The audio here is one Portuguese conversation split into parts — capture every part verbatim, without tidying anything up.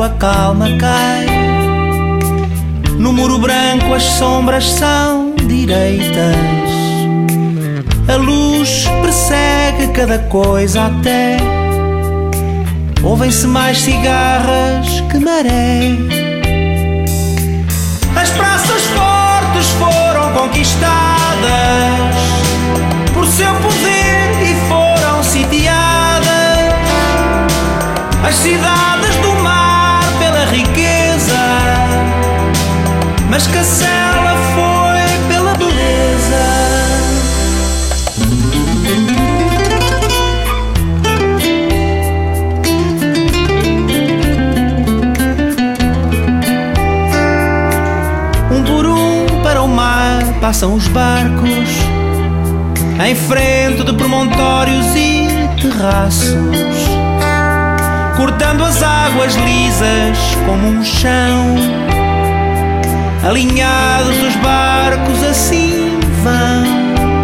a calma cai. No muro branco as sombras são direitas. A luz persegue cada coisa até ouvem-se mais cigarras que maré. As praças fortes foram conquistadas por seu poder e foram sitiadas. As cidades do mar pela riqueza, mas Cacela foi pela beleza. Um por um para o mar passam os barcos, em frente de promontórios e terraços, cortando as águas lisas como um chão. Alinhados os barcos assim vão.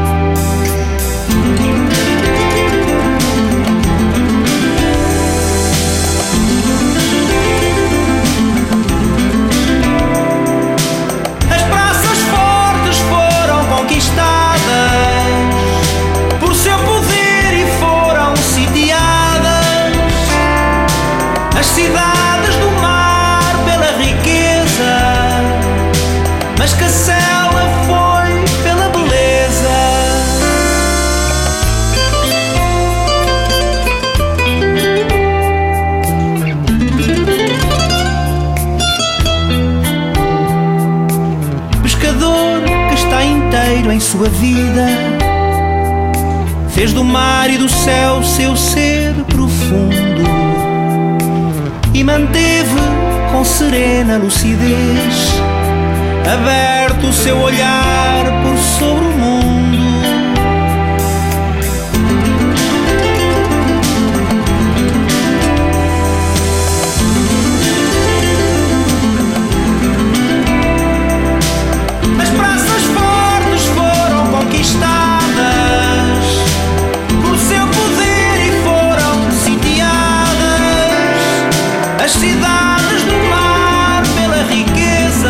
As praças fortes foram conquistadas por seu poder e foram sitiadas. As cidades do mar pela riqueza, mas Cacela foi pela beleza. Pescador que está inteiro em sua vida, fez do mar e do céu seu ser profundo e manteve com serena lucidez aberto o seu olhar por sobre o mundo. As praças fortes foram conquistadas por seu poder e foram sitiadas. As cidades do mar pela riqueza,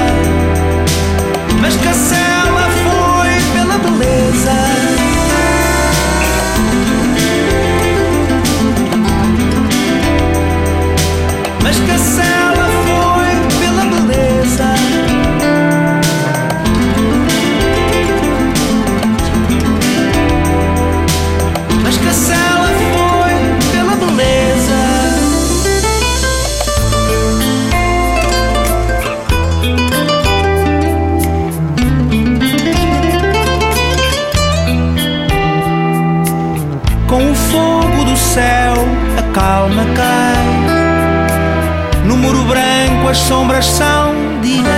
mas Cacela foi pela beleza. Mas Cacela foi pela beleza. Mas Cacela foi pela beleza. Com o fogo do céu a calma cai. No muro branco as sombras são direitas.